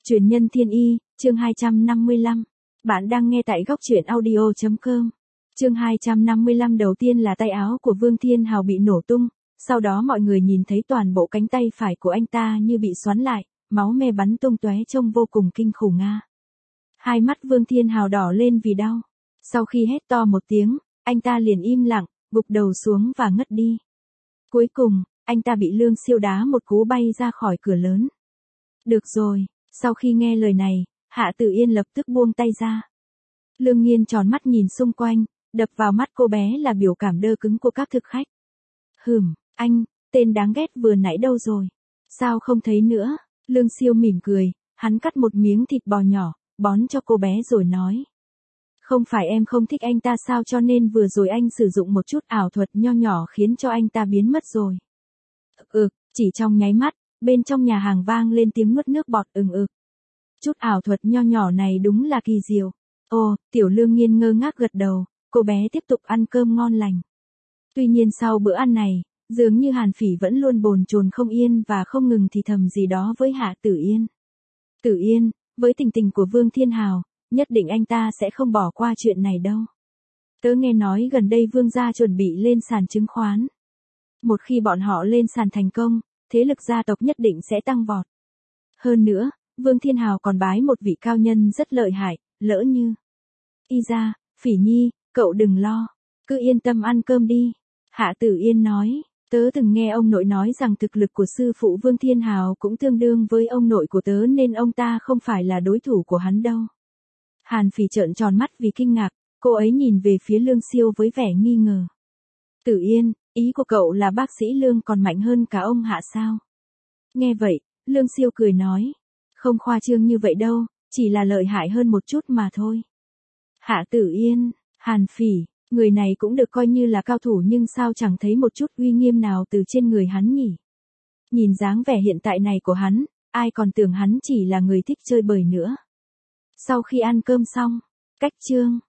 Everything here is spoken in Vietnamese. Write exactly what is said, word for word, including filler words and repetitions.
Truyền nhân thiên y, chương hai trăm năm mươi lăm. Bạn đang nghe tại góc truyện audio chấm com. Chương hai trăm năm mươi lăm đầu tiên là tay áo của Vương Thiên Hào bị nổ tung, sau đó mọi người nhìn thấy toàn bộ cánh tay phải của anh ta như bị xoắn lại, máu me bắn tung tóe trông vô cùng kinh khủng nga. Hai mắt Vương Thiên Hào đỏ lên vì đau. Sau khi hét to một tiếng, anh ta liền im lặng, gục đầu xuống và ngất đi. Cuối cùng, anh ta bị Lương Siêu đá một cú bay ra khỏi cửa lớn. Được rồi, sau khi nghe lời này, Hạ Tử Yên lập tức buông tay ra. Lương Nghiên tròn mắt nhìn xung quanh, đập vào mắt cô bé là biểu cảm đơ cứng của các thực khách. Hừm, anh, tên đáng ghét vừa nãy đâu rồi? Sao không thấy nữa? Lương Siêu mỉm cười, hắn cắt một miếng thịt bò nhỏ, bón cho cô bé rồi nói. Không phải em không thích anh ta sao, cho nên vừa rồi anh sử dụng một chút ảo thuật nho nhỏ khiến cho anh ta biến mất rồi. Ừ, chỉ trong nháy mắt, bên trong nhà hàng vang lên tiếng nuốt nước bọt ừng ực. Chút ảo thuật nho nhỏ này đúng là kỳ diệu. Ồ, Tiểu Lương Nghiên ngơ ngác gật đầu, cô bé tiếp tục ăn cơm ngon lành. Tuy nhiên sau bữa ăn này, dường như Hàn Phỉ vẫn luôn bồn chồn không yên và không ngừng thì thầm gì đó với Hạ Tử Yên. Tử Yên, với tình tình của Vương Thiên Hào, nhất định anh ta sẽ không bỏ qua chuyện này đâu. Tớ nghe nói gần đây Vương gia chuẩn bị lên sàn chứng khoán. Một khi bọn họ lên sàn thành công, thế lực gia tộc nhất định sẽ tăng vọt. Hơn nữa, Vương Thiên Hào còn bái một vị cao nhân rất lợi hại, lỡ như. Y ra, Phỉ Nhi, cậu đừng lo, cứ yên tâm ăn cơm đi. Hạ Tử Yên nói, tớ từng nghe ông nội nói rằng thực lực của sư phụ Vương Thiên Hào cũng tương đương với ông nội của tớ nên ông ta không phải là đối thủ của hắn đâu. Hàn Phỉ trợn tròn mắt vì kinh ngạc, cô ấy nhìn về phía Lương Siêu với vẻ nghi ngờ. Tử Yên, ý của cậu là bác sĩ Lương còn mạnh hơn cả ông Hạ sao? Nghe vậy, Lương Siêu cười nói. Không khoa trương như vậy đâu, chỉ là lợi hại hơn một chút mà thôi. Hạ Tử Yên, Hàn Phỉ, người này cũng được coi như là cao thủ nhưng sao chẳng thấy một chút uy nghiêm nào từ trên người hắn nhỉ? Nhìn dáng vẻ hiện tại này của hắn, ai còn tưởng hắn chỉ là người thích chơi bời nữa. Sau khi ăn cơm xong, cách chương.